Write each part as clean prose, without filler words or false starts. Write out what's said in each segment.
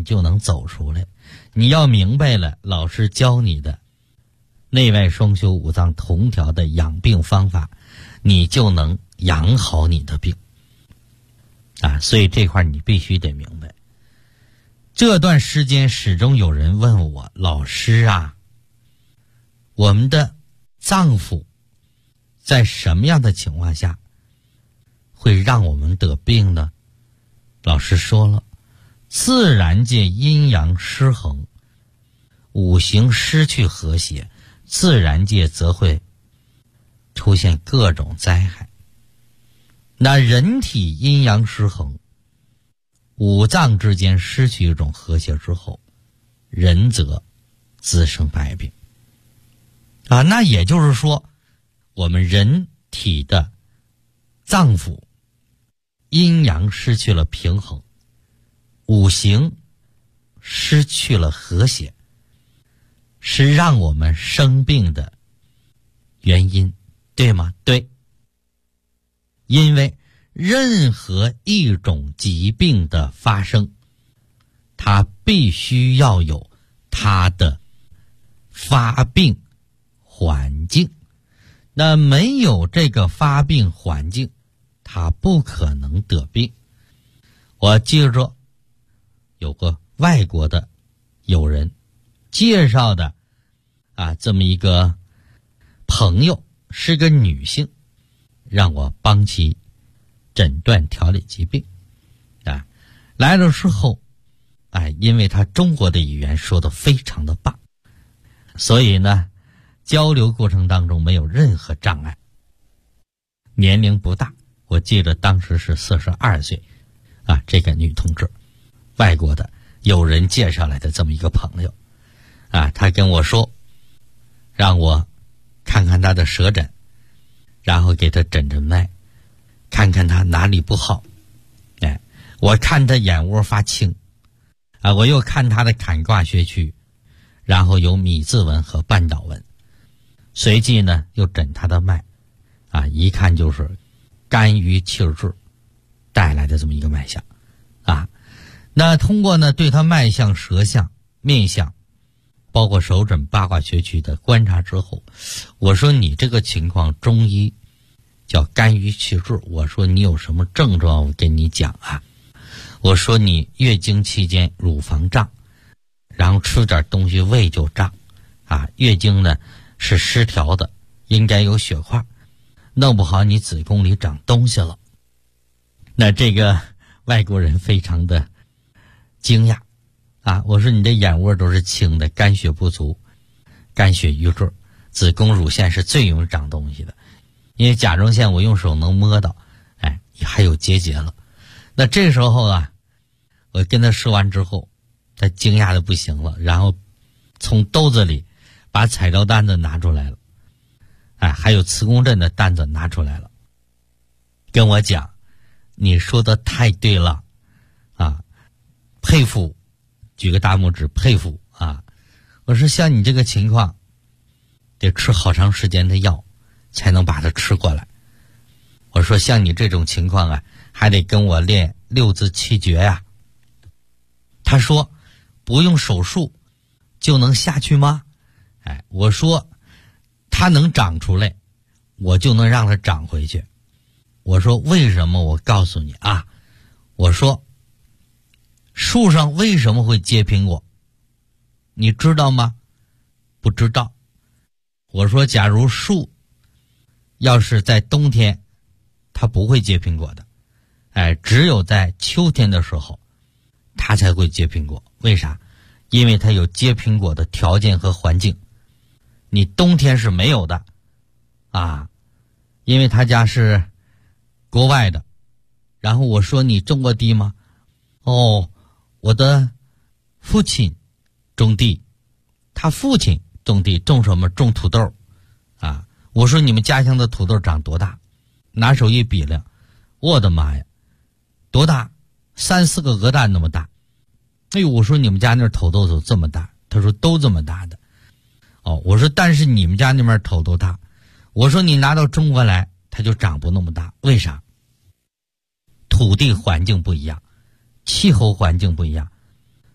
你就能走出来。你要明白了老师教你的内外双修五脏同调的养病方法，你就能养好你的病啊！所以这块你必须得明白。这段时间始终有人问我，老师啊，我们的脏腑在什么样的情况下会让我们得病呢？老师说了，自然界阴阳失衡，五行失去和谐，自然界则会出现各种灾害。那人体阴阳失衡，五脏之间失去一种和谐之后，人则滋生百病啊。那也就是说，我们人体的脏腑阴阳失去了平衡，五行失去了和谐，是让我们生病的原因，对吗？对。因为任何一种疾病的发生，它必须要有它的发病环境，那没有这个发病环境，它不可能得病。我记着有个外国的友人介绍的这么一个朋友，是个女性，让我帮其诊断调理疾病来了之后因为他中国的语言说得非常的棒，所以呢交流过程当中没有任何障碍。年龄不大，我记得当时是42岁这个女同志，外国的有人介绍来的这么一个朋友他跟我说让我看看他的舌诊，然后给他诊诊脉，看看他哪里不好。我看他眼窝发青我又看他的坎胯穴区，然后有米字纹和半岛纹，随即呢又诊他的脉一看就是肝郁气滞带来的这么一个脉象那通过呢对他脉象、舌象、面相，包括手诊八卦穴区的观察之后，我说你这个情况中医叫肝郁气滞，我说你有什么症状我跟你讲我说你月经期间乳房胀，然后吃点东西胃就胀月经呢是失调的，应该有血块，弄不好你子宫里长东西了。那这个外国人非常的惊讶我说你这眼窝都是青的，肝血不足，肝血瘀滞，子宫乳腺是最容易长东西的，因为甲状腺我用手能摸到还有结节了。那这时候我跟他说完之后，他惊讶的不行了，然后从兜子里把彩照单子拿出来了还有磁共振的单子拿出来了，跟我讲你说的太对了佩服，举个大拇指，佩服我说像你这个情况得吃好长时间的药才能把它吃过来。我说像你这种情况还得跟我练六字气诀他说不用手术就能下去吗？我说它能长出来，我就能让它长回去。我说为什么？我告诉你我说树上为什么会结苹果？你知道吗？不知道。我说假如树要是在冬天它不会结苹果的只有在秋天的时候它才会结苹果。为啥？因为它有结苹果的条件和环境，你冬天是没有的因为他家是国外的。然后我说你种过地吗？我的父亲种地，他父亲种地，种什么？种土豆我说你们家乡的土豆长多大？拿手一比量，我的妈呀，多大？3-4个鹅蛋那么大。我说你们家那土豆都这么大？他说都这么大的。我说但是你们家那边土豆大。我说你拿到中国来它就长不那么大。为啥？土地环境不一样，气候环境不一样，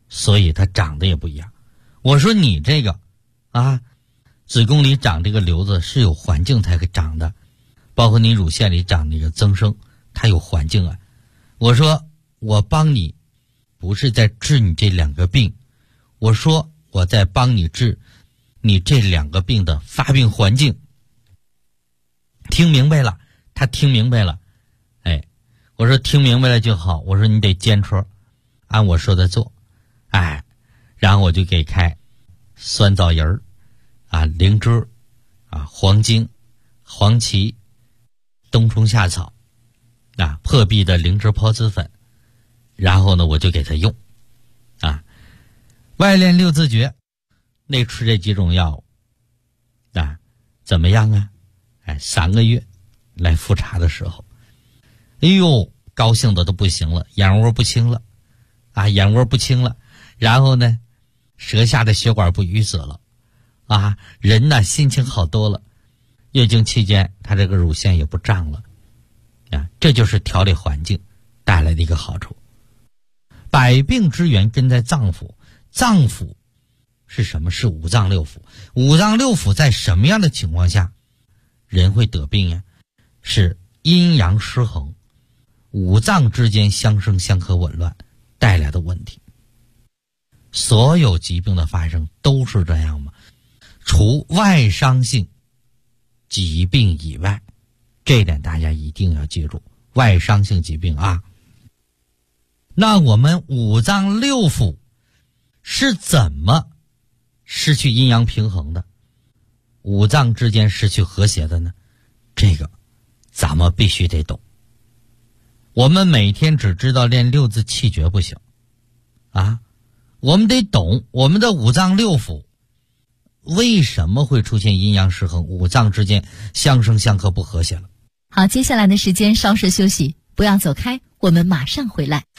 所以它长得也不一样。我说你这个啊，子宫里长这个瘤子是有环境才给长的，包括你乳腺里长那个增生，它有环境啊。我说我帮你不是在治你这两个病，我说我在帮你治你这两个病的发病环境。听明白了，他听明白了，哎，我说听明白了就好，我说你得坚持按我说的做，哎，然后我就给开酸枣仁儿啊、灵芝啊、黄精、黄芪、冬虫夏草啊、破壁的灵芝孢子粉，然后呢我就给他用啊，外练六字诀，内吃这几种药物啊，怎么样啊？哎，3个月来复查的时候，哎呦，高兴的都不行了，眼窝不清了啊，眼窝不清了，然后呢舌下的血管不淤死了啊，人呢心情好多了，月经期间他这个乳腺也不胀了啊，这就是调理环境带来的一个好处。百病之源根在脏腑，脏腑是什么？是五脏六腑。五脏六腑在什么样的情况下人会得病呀？是阴阳失衡，五脏之间相生相克紊乱带来的问题。所有疾病的发生都是这样吗？除外伤性疾病以外，这点大家一定要记住，外伤性疾病啊。那我们五脏六腑是怎么失去阴阳平衡的？五脏之间失去和谐的呢？这个咱们必须得懂。我们每天只知道练六字气诀不行啊，我们得懂我们的五脏六腑为什么会出现阴阳失衡，五脏之间相生相克不和谐了。 好，接下来的时间稍事休息，不要走开，我们马上回来。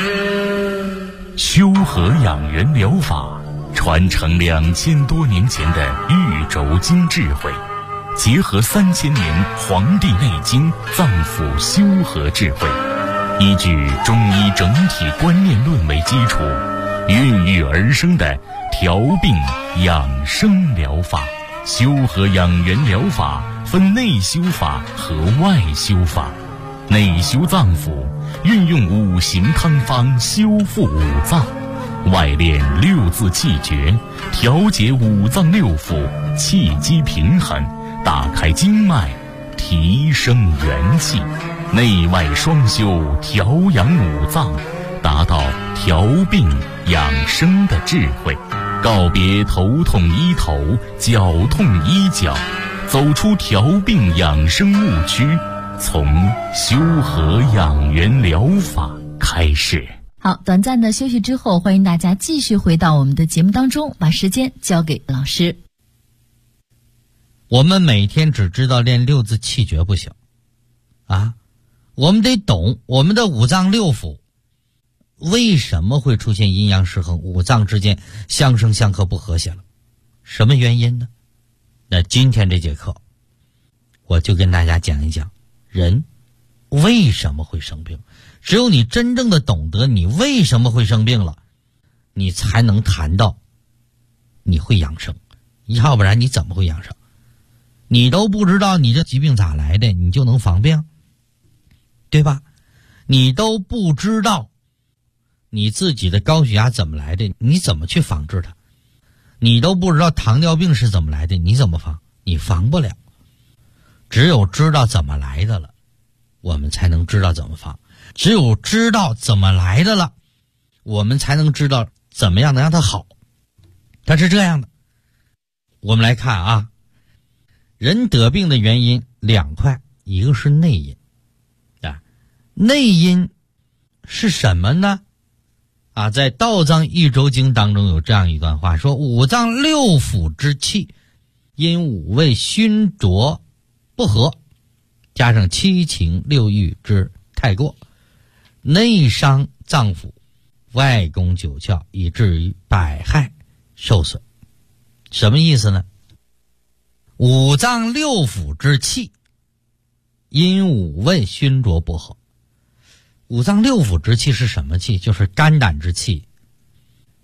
修和养元疗法传承2000多年前的玉轴经智慧，结合3000年《黄帝内经》脏腑修和智慧，依据中医整体观念论为基础，孕育而生的调病养生疗法。修和养元疗法分内修法和外修法。内修脏腑，运用五行汤方修复五脏；外练六字气诀，调节五脏六腑，气机平衡，打开经脉，提升元气。内外双修，调养五脏，达到调病养生的智慧。告别头痛医头，脚痛医脚，走出调病养生误区，从修和养元疗法开始。 好，短暂的休息之后，欢迎大家继续回到我们的节目当中，把时间交给老师。 我们每天只知道练六字气诀不行啊，我们得懂我们的五脏六腑为什么会出现阴阳失衡，五脏之间相生相克不和谐了，什么原因呢？那今天这节课我就跟大家讲一讲人为什么会生病。只有你真正的懂得你为什么会生病了，你才能谈到你会养生，要不然你怎么会养生？你都不知道你这疾病咋来的，你就能防病，对吧？你都不知道你自己的高血压怎么来的，你怎么去防治它？你都不知道糖尿病是怎么来的，你怎么防？你防不了。只有知道怎么来的了，我们才能知道怎么防。只有知道怎么来的了，我们才能知道怎么样能让它好。它是这样的，我们来看啊，人得病的原因两块，一个是内因啊，内因是什么呢？啊，在《道脏益周经》当中有这样一段话，说五脏六腑之气因五味熏浊不和，加上七情六欲之太过，内伤脏腑，外攻九窍，以至于百害受损。什么意思呢？五脏六腑之气因五味熏浊不和。五脏六腑之气是什么气？就是肝胆之气、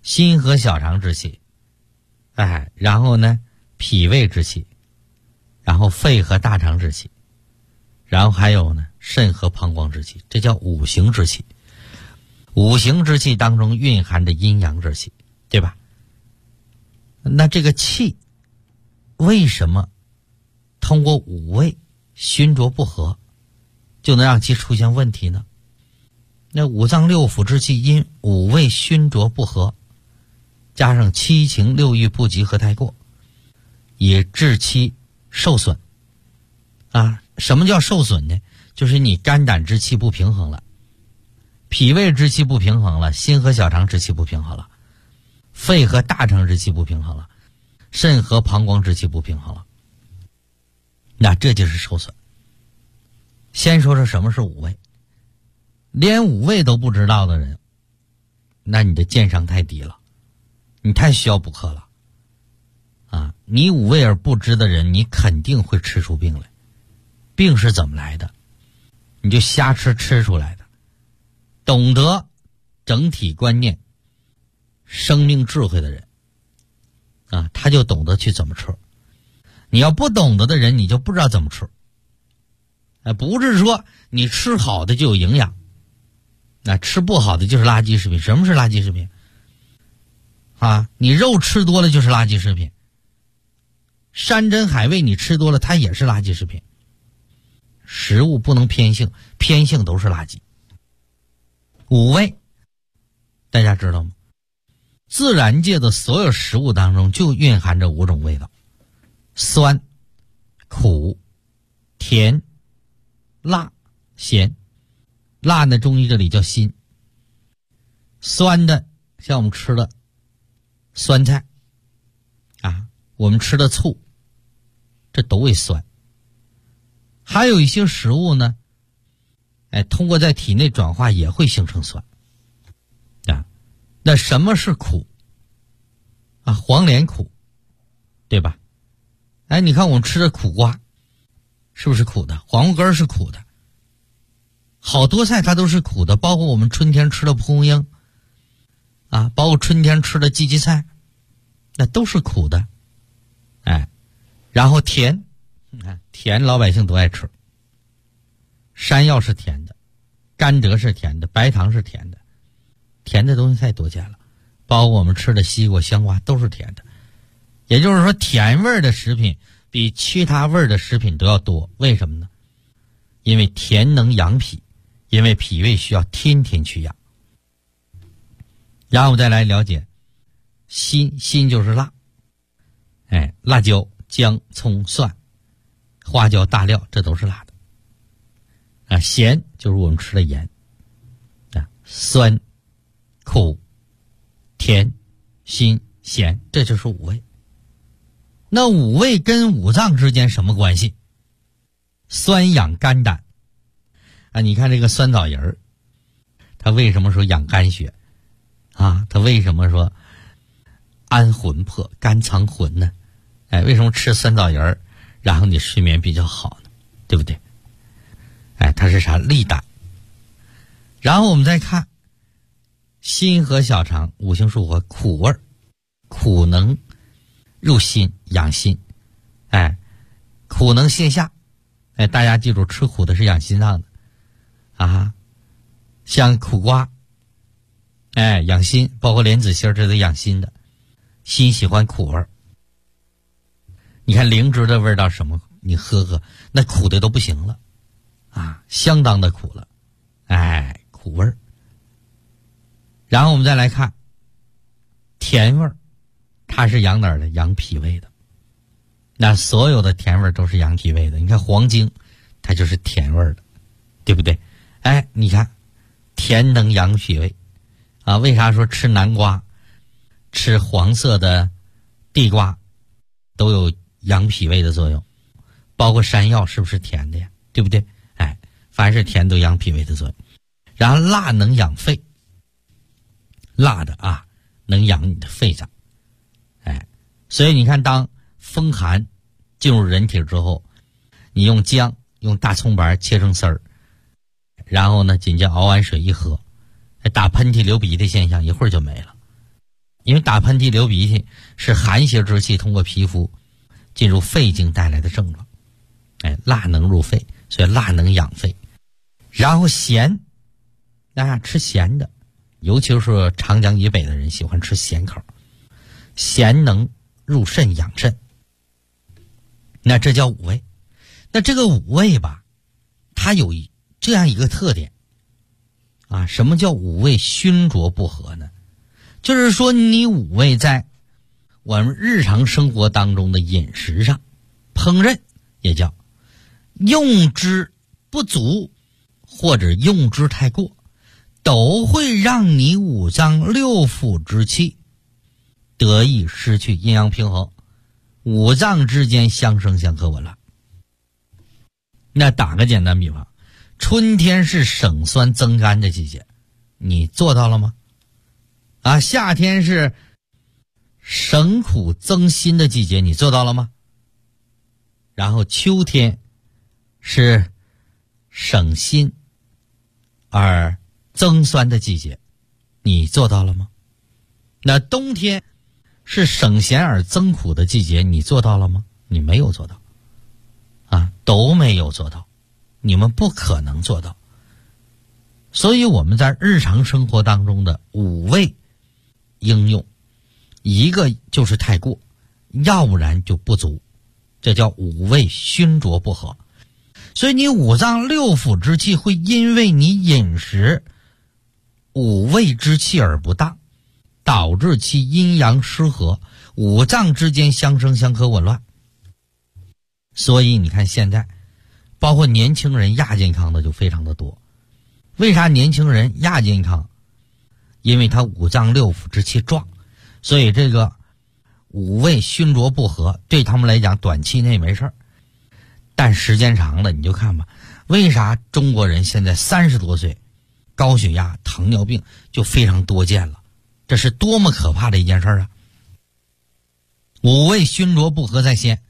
心和小肠之气，然后呢脾胃之气，然后肺和大肠之气，然后还有呢肾和膀胱之气，这叫五行之气。五行之气当中蕴含着阴阳之气，对吧？那这个气为什么通过五味熏浊不和就能让其出现问题呢？那五脏六腑之气因五味熏浊不和，加上七情六欲不及和太过，也致其受损什么叫受损呢？就是你肝胆之气不平衡了，脾胃之气不平衡了，心和小肠之气不平衡了，肺和大肠之气不平衡了，肾和膀胱之气不平衡了，那这就是受损。先说说什么是五味，连五味都不知道的人，那你的鉴赏太低了，你太需要补课了你五味而不知的人，你肯定会吃出病来。病是怎么来的？你就瞎吃出来的。懂得整体观念生命智慧的人他就懂得去怎么吃。你要不懂得的人，你就不知道怎么吃。不是说你吃好的就有营养，吃不好的就是垃圾食品。什么是垃圾食品你肉吃多了就是垃圾食品，山珍海味你吃多了它也是垃圾食品。食物不能偏性，偏性都是垃圾。五味大家知道吗？自然界的所有食物当中就蕴含着五种味道：酸、苦、甜、辣、咸。辣呢，中医这里叫辛。酸的像我们吃的酸菜我们吃的醋，这都为酸。还有一些食物呢通过在体内转化也会形成酸那什么是苦黄连苦，对吧？你看我们吃的苦瓜是不是苦的？黄瓜根是苦的，好多菜它都是苦的，包括我们春天吃的蒲公英包括春天吃的荠荠菜，那都是苦的。然后甜，甜老百姓都爱吃。山药是甜的，甘蔗是甜的，白糖是甜的，甜的东西太多见了，包括我们吃的西瓜、香瓜都是甜的。也就是说，甜味的食品比其他味的食品都要多。为什么呢？因为甜能养脾，因为脾胃需要天天去养。然后我们再来了解辛，辛就是辣，辣椒、姜、葱、蒜、花椒、大料，这都是辣的。咸就是我们吃的盐酸、苦、甜、辛、咸，这就是五味。那五味跟五脏之间什么关系？酸养肝胆你看这个酸枣仁它为什么说养肝血它为什么说安魂魄、肝藏魂呢？为什么吃酸枣仁然后你睡眠比较好呢？对不对？它是啥？利胆。然后我们再看心和小肠，五行属火，苦味，苦能入心养心，苦能泻下，大家记住，吃苦的是养心脏的像苦瓜养心，包括莲子心这都养心的。心喜欢苦味，你看灵芝的味道什么，你喝那苦的都不行了相当的苦了，苦味。然后我们再来看甜味，它是养哪儿的？养脾胃的。那所有的甜味都是养脾胃的。你看黄精它就是甜味的，对不对？你看甜能养脾胃为啥说吃南瓜、吃黄色的地瓜都有养脾胃的作用？包括山药是不是甜的呀？对不对？凡是甜都养脾胃的作用。然后辣能养肺，辣的能养你的肺脏。所以你看，当风寒进入人体之后，你用姜、用大葱白切成丝儿，然后呢紧接着熬完水一喝，打喷嚏流鼻涕现象一会儿就没了。 因为打喷嚏流鼻涕是寒邪之气通过皮肤进入肺经带来的症状。辣能入肺，所以辣能养肺。然后咸，吃咸的，尤其是长江以北的人喜欢吃咸口，咸能入肾养肾。那这叫五味。那这个五味吧，它有这样一个特点啊，什么叫五味熏浊不和呢？就是说你五味在我们日常生活当中的饮食上烹饪，也叫用之不足或者用之太过，都会让你五脏六腑之气得以失去阴阳平衡，五脏之间相生相克紊乱。那打个简单比方，春天是省酸增甘的季节，你做到了吗？夏天是省苦增辛的季节，你做到了吗？然后秋天是省辛而增酸的季节，你做到了吗？那冬天是省咸而增苦的季节，你做到了吗？你没有做到都没有做到，你们不可能做到。所以我们在日常生活当中的五味应用，一个就是太过，要不然就不足，这叫五味熏浊不和。所以你五脏六腑之气会因为你饮食五味之气而不当，导致其阴阳失和，五脏之间相生相克紊乱。所以你看现在包括年轻人亚健康的就非常的多。为啥年轻人亚健康？因为他五脏六腑之气壮，所以这个五味熏浊不和对他们来讲短期内没事儿，但时间长了你就看吧，为啥中国人现在30多岁高血压糖尿病就非常多见了？这是多么可怕的一件事啊！五味熏浊不和在先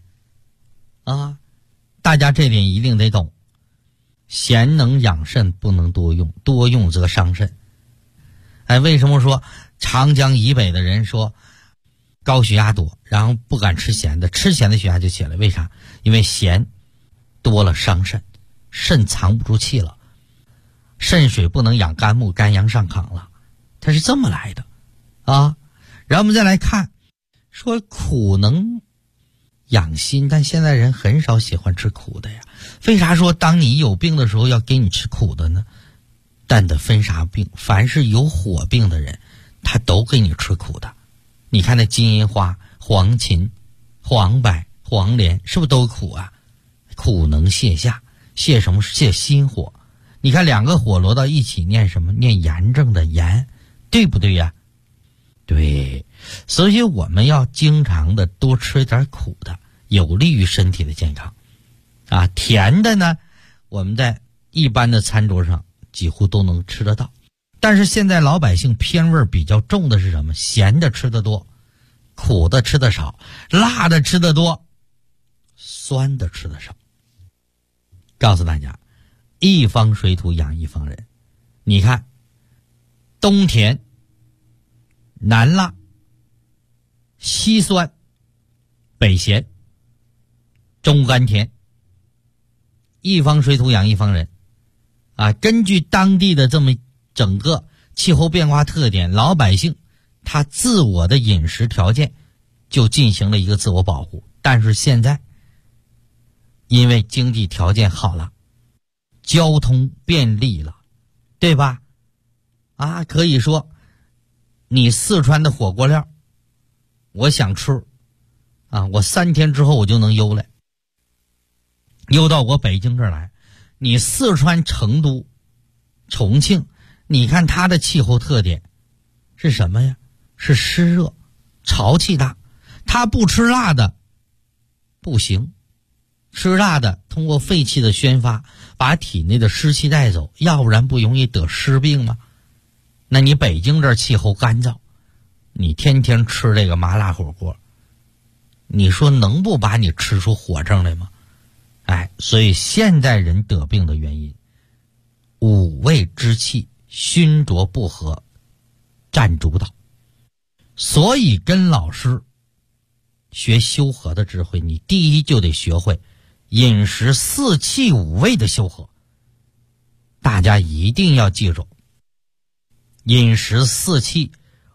大家这点一定得懂。咸能养肾，不能多用，多用则伤肾。为什么说长江以北的人说高血压多，然后不敢吃咸的，吃咸的血压就起来？为啥？因为咸多了伤肾，肾藏不住气了，肾水不能养肝木，肝阳上亢了，它是这么来的然后我们再来看，说苦能养心，但现在人很少喜欢吃苦的呀。为啥说当你有病的时候要给你吃苦的呢？但得分啥病，凡是有火病的人他都给你吃苦的。你看那金银花、黄芩、黄柏、黄连是不是都苦啊？苦能泻下，泻什么？泻心火。你看两个火摞到一起念什么？念炎症的炎，对不对呀？对，所以我们要经常的多吃点苦的，有利于身体的健康甜的呢，我们在一般的餐桌上几乎都能吃得到。但是现在老百姓偏味比较重的是什么？咸的吃得多，苦的吃得少，辣的吃得多，酸的吃得少。告诉大家，一方水土养一方人。你看东甜南辣西酸北咸中甘甜，一方水土养一方人根据当地的这么整个气候变化特点，老百姓他自我的饮食条件就进行了一个自我保护。但是现在因为经济条件好了，交通便利了，对吧？可以说你四川的火锅料我想吃我3天之后我就能邮来，邮到我北京这儿来。你四川成都重庆，你看它的气候特点是什么呀？是湿热潮气大，它不吃辣的不行，吃辣的通过肺气的宣发把体内的湿气带走，要不然不容易得湿病吗？那你北京这儿气候干燥，你天天吃这个麻辣火锅，你说能不把你吃出火症来吗？所以现代人得病的原因，五味之气熏浊不和占主导。 所以跟老师学修和的智慧，你第一就得学会饮食4气5味的修和。大家一定要记住，饮食4气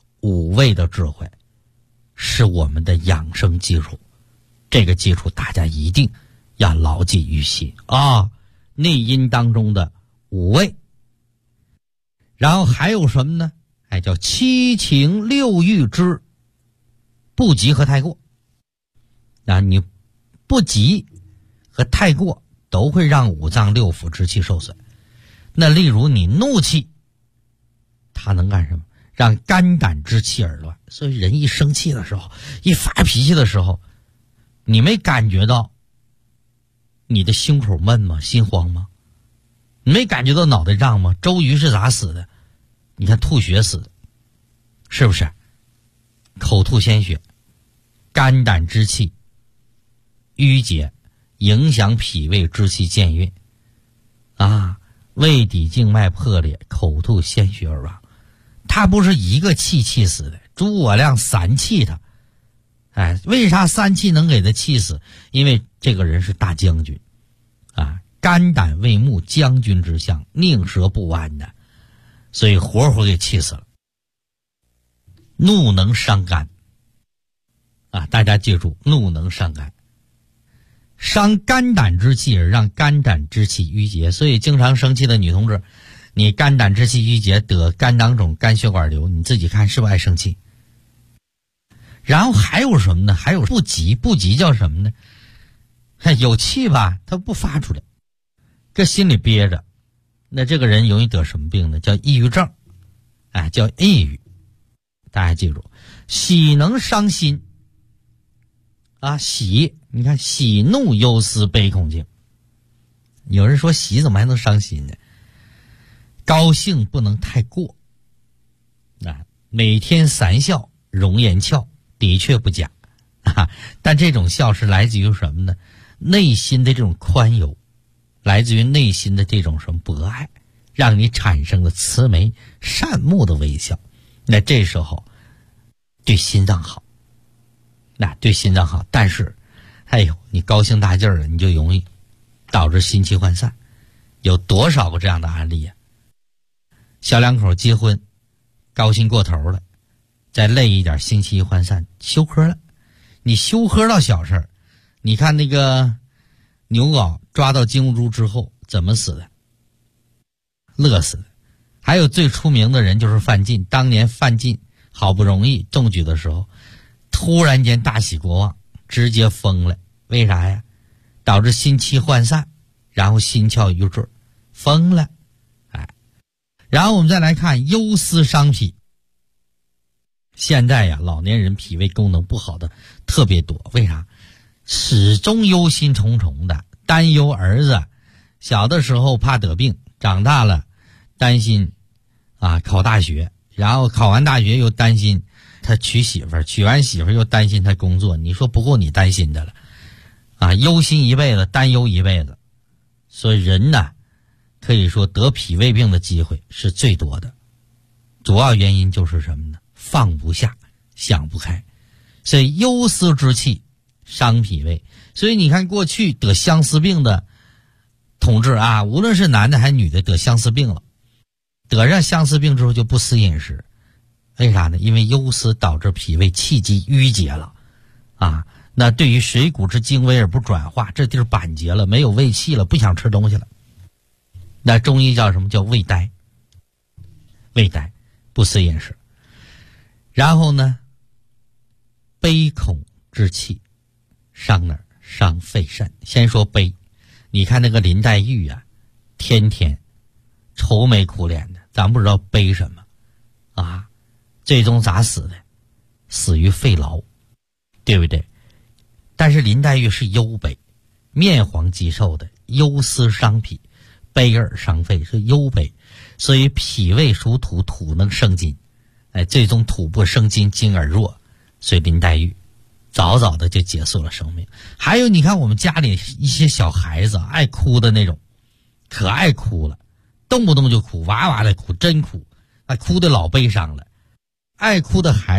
5味的智慧是我们的养生基础，这个基础大家一定要牢记于心啊。内因当中的5味，然后还有什么呢？叫7情6欲之不急和太过。你不急和太过都会让5脏6腑之气受损。那例如你怒气，它能干什么？让肝胆之气而乱。所以人一生气的时候，一发脾气的时候，你没感觉到你的胸口闷吗？心慌吗？你没感觉到脑袋胀吗？周瑜是咋死的？你看吐血死的，是不是？口吐鲜血，肝胆之气淤结，影响脾胃之气健运啊，胃底静脉破裂，口吐鲜血而亡。他不是一个气死的，诸葛亮3气他。为啥3气能给他气死？因为这个人是大将军啊，肝胆为木，将军之相，宁折不弯的，所以活活给气死了。怒能伤肝啊，大家记住，怒能伤肝，伤肝胆之气而让肝胆之气淤结。所以经常生气的女同志，你肝胆之气淤结，得肝囊肿、肝血管瘤，你自己看是不是爱生气？然后还有什么呢？还有不急。不急叫什么呢？有气吧，他不发出来，搁心里憋着，那这个人容易得什么病呢？叫抑郁症，叫抑郁。大家记住，喜能伤心啊，喜，你看喜怒忧思悲恐惊。有人说喜怎么还能伤心呢？高兴不能太过每天3笑容颜俏，的确不假但这种笑是来自于什么呢？内心的这种宽宥，来自于内心的这种什么博爱，让你产生了慈眉善目的微笑。那这时候对心脏好，对心脏好。但是你高兴大劲儿了，你就容易导致心气涣散。有多少个这样的案例啊？小两口结婚，高兴过头了，再累一点，心气一涣散，休克了。你休克到小事儿，你看那个牛皋抓到金兀术之后怎么死的？乐死的。还有最出名的人就是范进，当年范进好不容易中举的时候，突然间大喜过望，直接疯了。为啥呀？导致心气涣散，然后心窍郁滞，疯了。然后我们再来看忧思伤脾。现在呀，老年人脾胃功能不好的特别多。为啥？始终忧心忡忡的，担忧儿子小的时候怕得病，长大了担心考大学，然后考完大学又担心他娶媳妇儿，娶完媳妇儿又担心他工作。你说不够你担心的了忧心一辈子，担忧一辈子。所以人呢，可以说得脾胃病的机会是最多的，主要原因就是什么呢？放不下，想不开。所以忧思之气伤脾胃。所以你看过去得相思病的同志无论是男的还是女的得相思病了，得上相思病之后就不思饮食。为啥呢？因为忧思导致脾胃气机淤结了那对于水谷之精微而不转化，这地儿板结了，没有胃气了，不想吃东西了。那中医叫什么？叫胃呆。胃呆，不思饮食。然后呢，悲恐之气伤哪儿？伤肺肾。先说悲，你看那个林黛玉天天愁眉苦脸的，咱不知道悲什么最终咋死的？死于肺痨，对不对？但是林黛玉是忧悲，面黄肌瘦的，忧思伤脾，悲而伤肺，是忧悲。所以脾胃属土，土能生金，最终土不生金，金而弱，所以林黛玉早早的就结束了生命。还有你看我们家里一些小孩子爱哭的那种，可爱哭了，动不动就哭，哇哇的哭，真哭，哭得老悲伤了。爱哭的孩子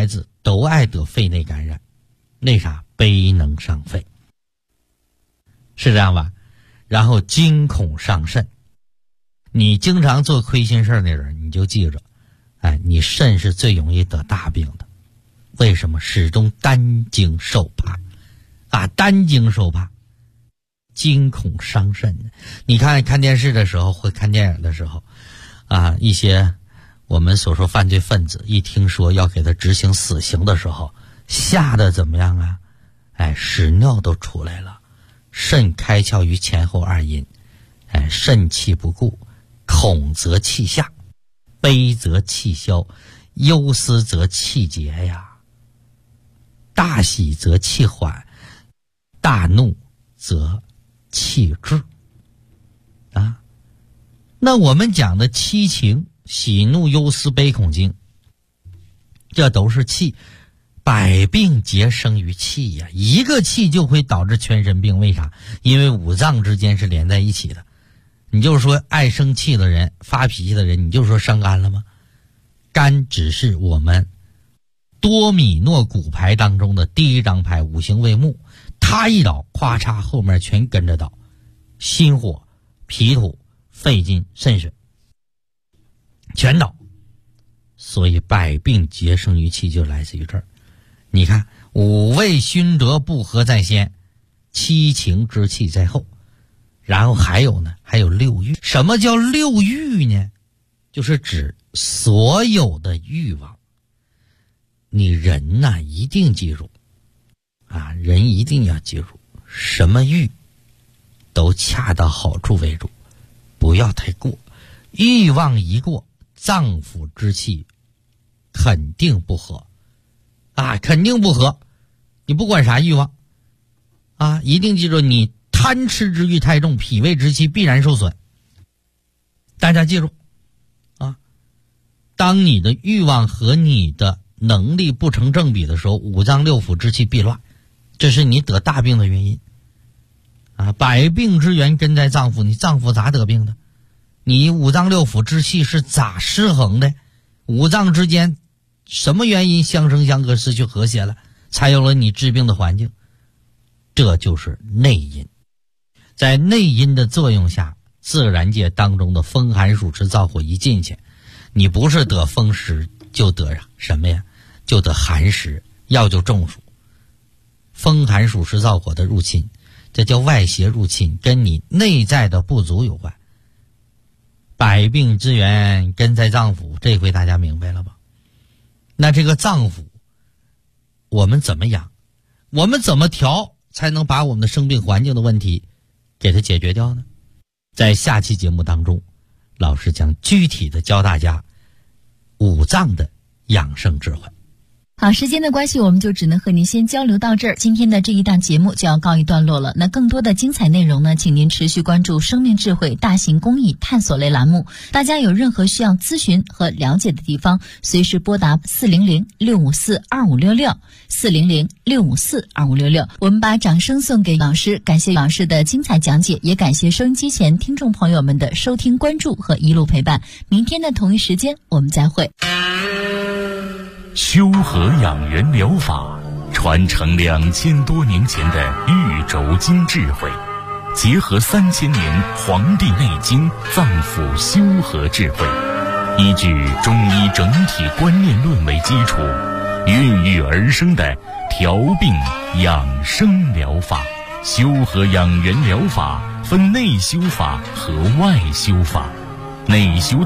都爱得肺内感染，那啥悲能伤肺，是这样吧？然后惊恐伤肾，你经常做亏心事的人，你就记着，你肾是最容易得大病的。为什么？始终担惊受怕担惊受怕，惊恐伤肾。你看电视的时候，或看电影的时候一些我们所说犯罪分子一听说要给他执行死刑的时候，吓得怎么样啊？屎尿都出来了，肾开窍于前后二阴，肾气不固，恐则气下，悲则气消，忧思则气结呀，大喜则气缓，大怒则气滞那我们讲的七情，喜怒忧思悲恐惊，这都是气，百病皆生于气呀。一个气就会导致全身病，为啥？因为五脏之间是连在一起的。你就说爱生气的人，发脾气的人，你就说伤肝了吗？肝只是我们多米诺骨牌当中的第一张牌，五行为木，它一倒，咵嚓后面全跟着倒，心火、脾土、肺金、肾水全倒，所以百病皆生于气，就来自于这儿。你看，五味熏辙不和在先，七情之气在后。然后还有呢，还有六欲。什么叫六欲呢？就是指所有的欲望。你人一定记住人一定要记住，什么欲都恰到好处为主，不要太过。欲望一过，脏腑之气肯定不和肯定不和。你不管啥欲望一定记住，你贪吃之欲太重，脾胃之气必然受损。大家记住当你的欲望和你的能力不成正比的时候，五脏六腑之气必乱，这是你得大病的原因百病之源根在脏腑，你脏腑咋得病的？你五脏六腑之气是咋失衡的？五脏之间什么原因相生相克，失去和谐了，才有了你治病的环境？这就是内因。在内因的作用下，自然界当中的风寒暑湿燥火一进去，你不是得风湿就得什么呀？就得寒湿，要就中暑。风寒暑湿燥火的入侵，这叫外邪入侵，跟你内在的不足有关。百病之源根在脏腑，这回大家明白了吧？那这个脏腑我们怎么养，我们怎么调，才能把我们的生病环境的问题给它解决掉呢？在下期节目当中，老师将具体的教大家五脏的养生智慧。 好，时间的关系，我们就只能和您先交流到这儿。今天的这一档节目就要告一段落了。那更多的精彩内容呢，请您持续关注生命智慧大型公益探索类栏目。大家有任何需要咨询和了解的地方，随时拨打400-654-2566 400-654-2566。我们把掌声送给老师，感谢老师的精彩讲解，也感谢收音机前听众朋友们的收听关注和一路陪伴。明天的同一时间我们再会。 修和养元疗法传承2000多年前的玉轴经智慧，结合3000年《黄帝内经》脏腑修和智慧，依据中医整体观念论为基础，孕育而生的调病养生疗法。修和养元疗法分内修法和外修法，内修